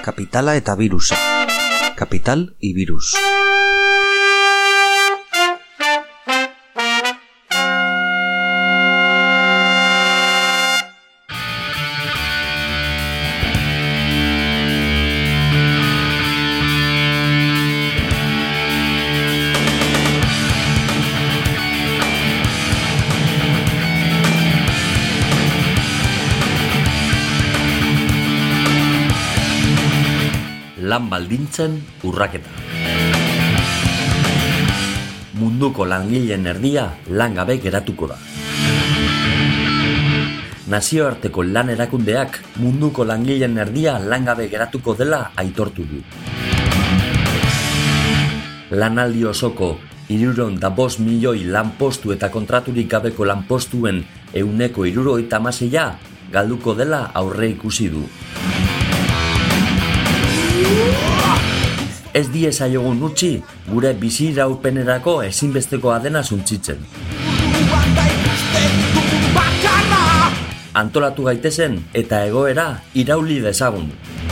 Kapitala eta birusa. Kapital y virus. Lan baldintzen urraketa. Munduko langileen erdia langabe geratuko da. Nazioarteko lan erakundeak munduko langileen erdia langabe geratuko dela aitortu du. Lanaldi osoko 305 milioi lanpostu eta kontraturik gabeko lanpostuen 76% galduko dela aurre ikusi du. Ez diezaiogun utzi gure biziraupenerako ezinbestekoa dena suntsitzen. Antolatu gaitezen eta egoera irauli dezagun.